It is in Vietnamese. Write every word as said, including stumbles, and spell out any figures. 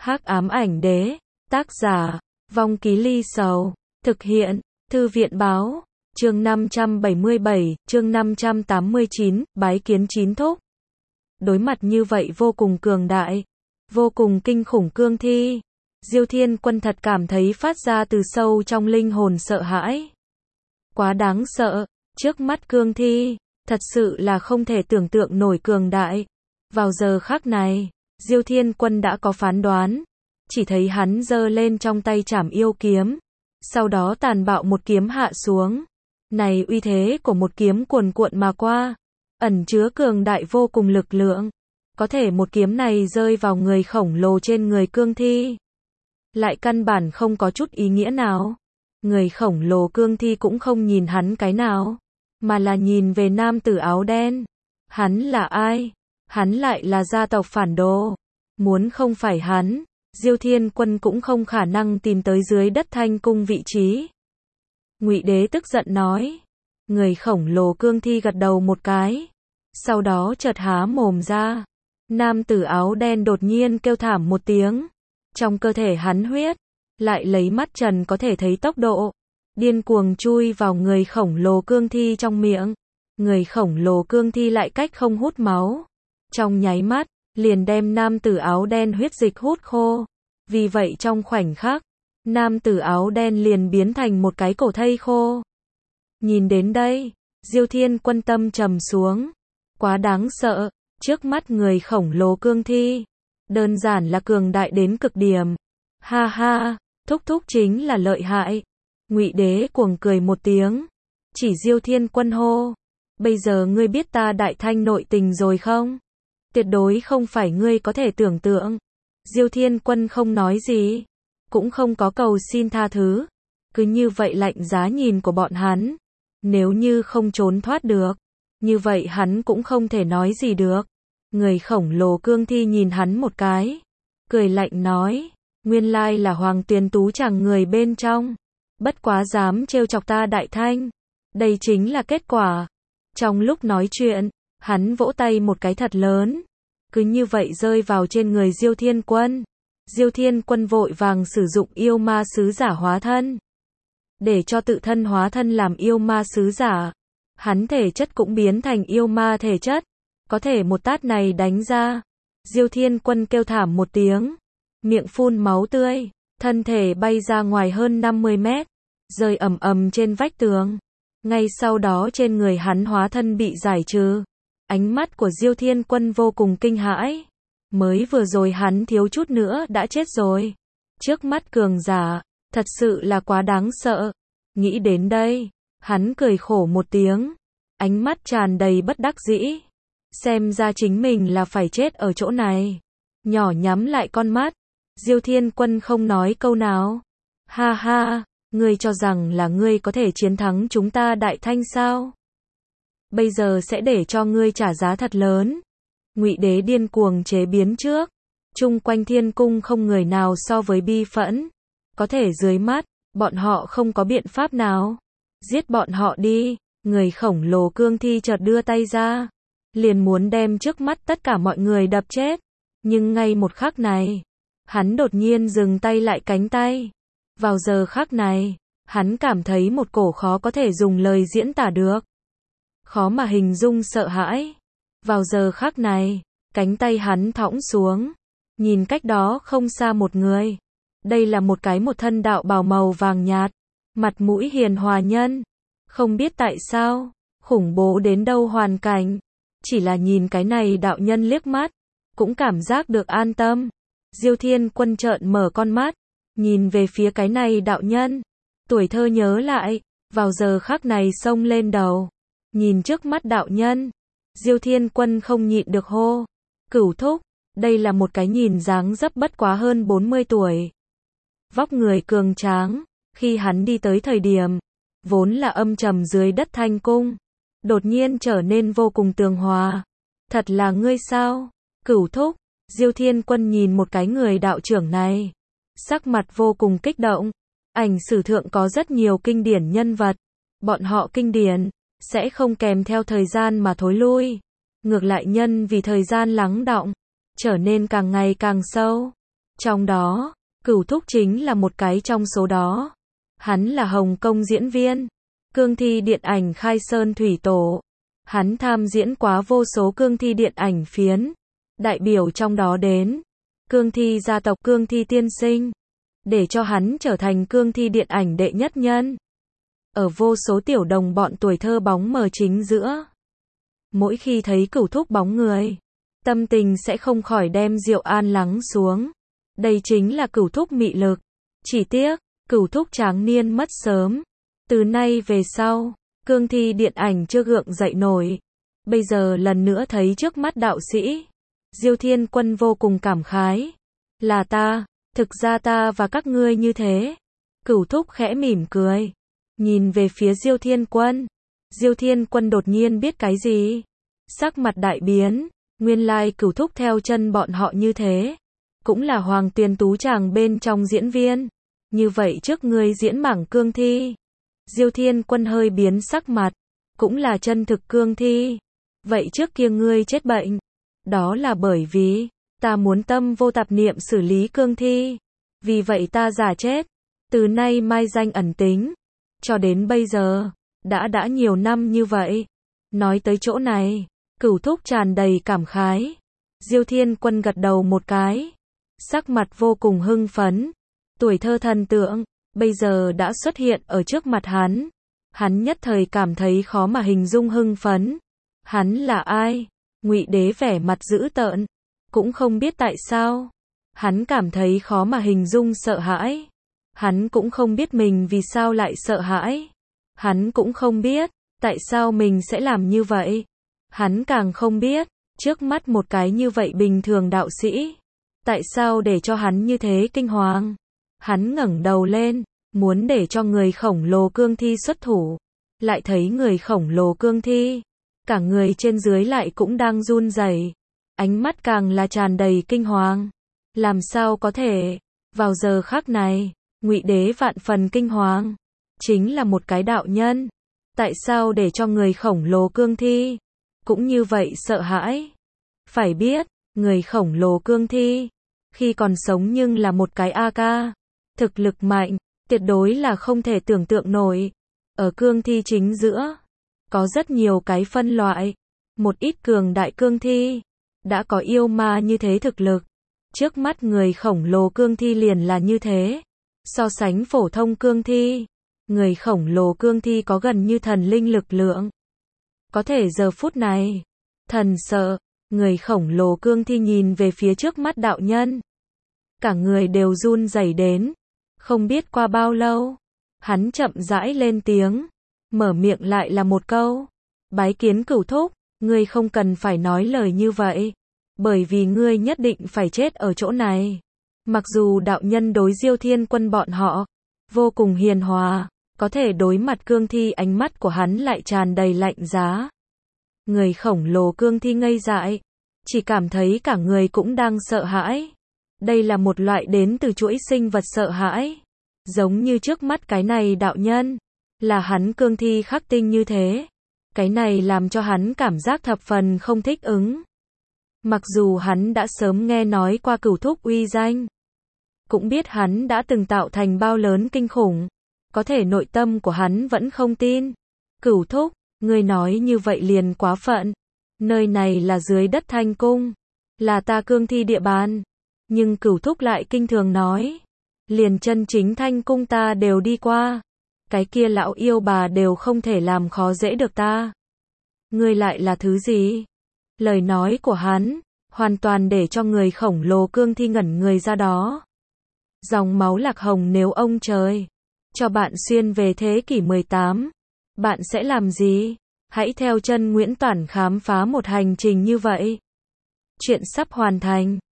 Hắc ám ảnh đế, tác giả, Vong Ký Ly Sầu, thực hiện, Thư viện báo, chương năm trăm bảy mươi bảy, chương năm trăm tám mươi chín, bái kiến chín thúc. Đối mặt như vậy vô cùng cường đại, vô cùng kinh khủng cương thi, Diêu Thiên Quân thật cảm thấy phát ra từ sâu trong linh hồn sợ hãi. Quá đáng sợ, trước mắt cương thi, thật sự là không thể tưởng tượng nổi cường đại. Vào giờ khắc này, Diêu Thiên Quân đã có phán đoán, chỉ thấy hắn giơ lên trong tay trảm yêu kiếm, sau đó tàn bạo một kiếm hạ xuống. Này uy thế của một kiếm cuồn cuộn mà qua, ẩn chứa cường đại vô cùng lực lượng. Có thể một kiếm này rơi vào người khổng lồ trên người cương thi, lại căn bản không có chút ý nghĩa nào. Người khổng lồ cương thi cũng không nhìn hắn cái nào, mà là nhìn về nam tử áo đen. Hắn là ai? Hắn lại là gia tộc phản đồ. Muốn không phải hắn, Diêu Thiên Quân cũng không khả năng tìm tới dưới đất Thanh Cung vị trí. Ngụy Đế tức giận nói. Người khổng lồ cương thi gật đầu một cái, sau đó chợt há mồm ra. Nam tử áo đen đột nhiên kêu thảm một tiếng. Trong cơ thể hắn huyết, lại lấy mắt trần có thể thấy tốc độ, điên cuồng chui vào người khổng lồ cương thi trong miệng. Người khổng lồ cương thi lại cách không hút máu. Trong nháy mắt, liền đem nam tử áo đen huyết dịch hút khô. Vì vậy trong khoảnh khắc, nam tử áo đen liền biến thành một cái cổ thây khô. Nhìn đến đây, Diêu Thiên Quân tâm trầm xuống. Quá đáng sợ, trước mắt người khổng lồ cương thi, đơn giản là cường đại đến cực điểm. Ha ha, thúc thúc chính là lợi hại. Ngụy Đế cuồng cười một tiếng, chỉ Diêu Thiên Quân hô. Bây giờ ngươi biết ta Đại Thanh nội tình rồi không? Tuyệt đối không phải ngươi có thể tưởng tượng. Diêu Thiên Quân không nói gì, cũng không có cầu xin tha thứ. Cứ như vậy lạnh giá nhìn của bọn hắn. Nếu như không trốn thoát được, như vậy hắn cũng không thể nói gì được. Người khổng lồ cương thi nhìn hắn một cái, cười lạnh nói. Nguyên lai là Hoàng Tuyền Tú chàng người bên trong. Bất quá dám trêu chọc ta Đại Thanh. Đây chính là kết quả. Trong lúc nói chuyện, hắn vỗ tay một cái thật lớn. Cứ như vậy rơi vào trên người Diêu Thiên Quân. Diêu Thiên Quân vội vàng sử dụng yêu ma sứ giả hóa thân, để cho tự thân hóa thân làm yêu ma sứ giả. Hắn thể chất cũng biến thành yêu ma thể chất. Có thể một tát này đánh ra, Diêu Thiên Quân kêu thảm một tiếng, miệng phun máu tươi, thân thể bay ra ngoài hơn năm mươi mét, rơi ầm ầm trên vách tường. Ngay sau đó trên người hắn hóa thân bị giải trừ. Ánh mắt của Diêu Thiên Quân vô cùng kinh hãi. Mới vừa rồi hắn thiếu chút nữa đã chết rồi. Trước mắt cường giả, thật sự là quá đáng sợ. Nghĩ đến đây, hắn cười khổ một tiếng, ánh mắt tràn đầy bất đắc dĩ. Xem ra chính mình là phải chết ở chỗ này. Nhỏ nhắm lại con mắt, Diêu Thiên Quân không nói câu nào. Ha ha, ngươi cho rằng là ngươi có thể chiến thắng chúng ta Đại Thanh sao? Bây giờ sẽ để cho ngươi trả giá thật lớn. Ngụy Đế điên cuồng chế biến trước. Chung quanh Thiên Cung không người nào so với bi phẫn. Có thể dưới mắt, bọn họ không có biện pháp nào. Giết bọn họ đi. Người khổng lồ cương thi chợt đưa tay ra, liền muốn đem trước mắt tất cả mọi người đập chết. Nhưng ngay một khắc này, hắn đột nhiên dừng tay lại cánh tay. Vào giờ khắc này, hắn cảm thấy một cổ khó có thể dùng lời diễn tả được, khó mà hình dung sợ hãi. Vào giờ khắc này, cánh tay hắn thõng xuống, nhìn cách đó không xa một người. Đây là một cái một thân đạo bào màu vàng nhạt, mặt mũi hiền hòa nhân. Không biết tại sao, khủng bố đến đâu hoàn cảnh, chỉ là nhìn cái này đạo nhân liếc mắt, cũng cảm giác được an tâm. Diêu Thiên Quân trợn mở con mắt, nhìn về phía cái này đạo nhân. Tuổi thơ nhớ lại, vào giờ khắc này xông lên đầu. Nhìn trước mắt đạo nhân, Diêu Thiên Quân không nhịn được hô. Cửu thúc, đây là một cái nhìn dáng dấp bất quá hơn bốn mươi tuổi. Vóc người cường tráng, khi hắn đi tới thời điểm, vốn là âm trầm dưới đất Thanh Cung, đột nhiên trở nên vô cùng tường hòa. Thật là ngươi sao? Cửu thúc, Diêu Thiên Quân nhìn một cái người đạo trưởng này, sắc mặt vô cùng kích động. Ảnh sử thượng có rất nhiều kinh điển nhân vật, bọn họ kinh điển sẽ không kèm theo thời gian mà thối lui, ngược lại nhân vì thời gian lắng đọng, trở nên càng ngày càng sâu. Trong đó, Cửu Thúc chính là một cái trong số đó. Hắn là Hồng Kông diễn viên, cương thi điện ảnh khai sơn thủy tổ. Hắn tham diễn quá vô số cương thi điện ảnh phiến. Đại biểu trong đó đến cương thi gia tộc Cương Thi Tiên Sinh, để cho hắn trở thành cương thi điện ảnh đệ nhất nhân. Ở vô số tiểu đồng bọn tuổi thơ bóng mờ chính giữa. Mỗi khi thấy Cửu Thúc bóng người, tâm tình sẽ không khỏi đem rượu an lắng xuống. Đây chính là Cửu Thúc mị lực. Chỉ tiếc, Cửu Thúc tráng niên mất sớm. Từ nay về sau, cương thi điện ảnh chưa gượng dậy nổi. Bây giờ lần nữa thấy trước mắt đạo sĩ, Diêu Thiên Quân vô cùng cảm khái. Là ta, thực ra ta và các ngươi như thế. Cửu Thúc khẽ mỉm cười, nhìn về phía Diêu Thiên Quân. Diêu Thiên Quân đột nhiên biết cái gì, sắc mặt đại biến. Nguyên lai Cửu Thúc theo chân bọn họ như thế, cũng là Hoàng Tuyền Tú chàng bên trong diễn viên. Như vậy trước ngươi diễn mảng cương thi. Diêu Thiên Quân hơi biến sắc mặt, cũng là chân thực cương thi. Vậy trước kia ngươi chết bệnh, đó là bởi vì ta muốn tâm vô tạp niệm xử lý cương thi, vì vậy ta giả chết. Từ nay mai danh ẩn tính, cho đến bây giờ, đã đã nhiều năm như vậy. Nói tới chỗ này, Cửu Thúc tràn đầy cảm khái. Diêu Thiên Quân gật đầu một cái, sắc mặt vô cùng hưng phấn. Tuổi thơ thần tượng, bây giờ đã xuất hiện ở trước mặt hắn. Hắn nhất thời cảm thấy khó mà hình dung hưng phấn. Hắn là ai? Ngụy Đế vẻ mặt dữ tợn, cũng không biết tại sao. Hắn cảm thấy khó mà hình dung sợ hãi. Hắn cũng không biết mình vì sao lại sợ hãi. Hắn cũng không biết tại sao mình sẽ làm như vậy. Hắn càng không biết, trước mắt một cái như vậy bình thường đạo sĩ, tại sao để cho hắn như thế kinh hoàng. Hắn ngẩng đầu lên, muốn để cho người khổng lồ cương thi xuất thủ. Lại thấy người khổng lồ cương thi, cả người trên dưới lại cũng đang run rẩy, ánh mắt càng là tràn đầy kinh hoàng. Làm sao có thể? Vào giờ khắc này, Ngụy Đế vạn phần kinh hoàng. Chính là một cái đạo nhân, tại sao để cho người khổng lồ cương thi cũng như vậy sợ hãi? Phải biết, người khổng lồ cương thi khi còn sống nhưng là một cái a ca, thực lực mạnh, tuyệt đối là không thể tưởng tượng nổi. Ở cương thi chính giữa, có rất nhiều cái phân loại. Một ít cường đại cương thi, đã có yêu ma như thế thực lực. Trước mắt người khổng lồ cương thi liền là như thế. So sánh phổ thông cương thi, người khổng lồ cương thi có gần như thần linh lực lượng. Có thể giờ phút này, thần sợ, người khổng lồ cương thi nhìn về phía trước mắt đạo nhân. Cả người đều run rẩy đến. Không biết qua bao lâu, hắn chậm rãi lên tiếng, mở miệng lại là một câu. Bái kiến Cửu Thúc, ngươi không cần phải nói lời như vậy, bởi vì ngươi nhất định phải chết ở chỗ này. Mặc dù đạo nhân đối Diêu Thiên Quân bọn họ vô cùng hiền hòa, có thể đối mặt cương thi ánh mắt của hắn lại tràn đầy lạnh giá. Người khổng lồ cương thi ngây dại, chỉ cảm thấy cả người cũng đang sợ hãi. Đây là một loại đến từ chuỗi sinh vật sợ hãi. Giống như trước mắt cái này đạo nhân, là hắn cương thi khắc tinh như thế. Cái này làm cho hắn cảm giác thập phần không thích ứng. Mặc dù hắn đã sớm nghe nói qua Cửu Thúc uy danh, cũng biết hắn đã từng tạo thành bao lớn kinh khủng, có thể nội tâm của hắn vẫn không tin. Cửu Thúc, ngươi nói như vậy liền quá phận. Nơi này là dưới đất Thanh Cung, là ta cương thi địa bàn. Nhưng Cửu Thúc lại kinh thường nói, liền chân chính Thanh Cung ta đều đi qua, cái kia lão yêu bà đều không thể làm khó dễ được ta. Ngươi lại là thứ gì? Lời nói của hắn hoàn toàn để cho người khổng lồ cương thi ngẩn người ra đó. Dòng máu lạc hồng, nếu ông trời cho bạn xuyên về thế kỷ mười tám, bạn sẽ làm gì? Hãy theo chân Nguyễn Toản khám phá một hành trình như vậy. Chuyện sắp hoàn thành.